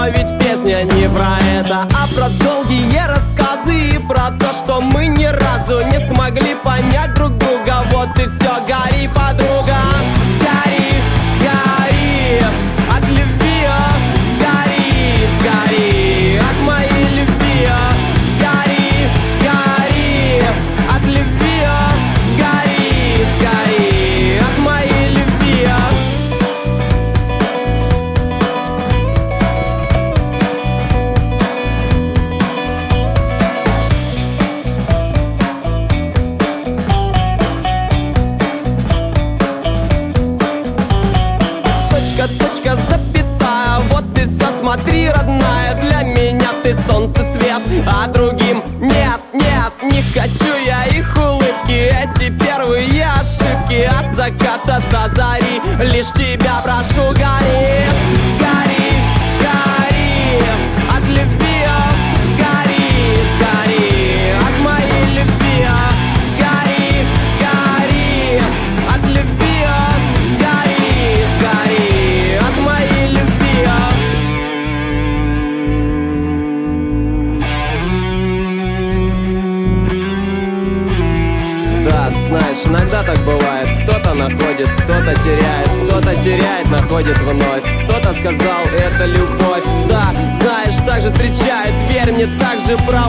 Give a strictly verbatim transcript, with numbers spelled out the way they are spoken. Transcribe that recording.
Но ведь песня не про это, а про долгие рассказы и про то, что мы ни разу не смогли понять друг друга. Вот и все, гори, подруга, гори, гори от любви, сгори, сгори от моей любви. Гори, гори от любви, сгори, сгори от моей любви. Точка, запятая, вот ты все смотри, родная. Для меня ты солнце, свет, а другим нет, нет. Не хочу я их улыбки, эти первые ошибки. От заката до зари лишь тебя прошу, гори, гори, гори от любви, сгори, сгори от моей любви. Гори, гори от любви, сгори, сгори от моей любви. Да, знаешь, иногда так бывает. Кто-то находит, кто-то теряет, кто-то теряет, находит вновь. Кто-то сказал, это любовь. Да, знаешь, так же встречают, верь мне, так же про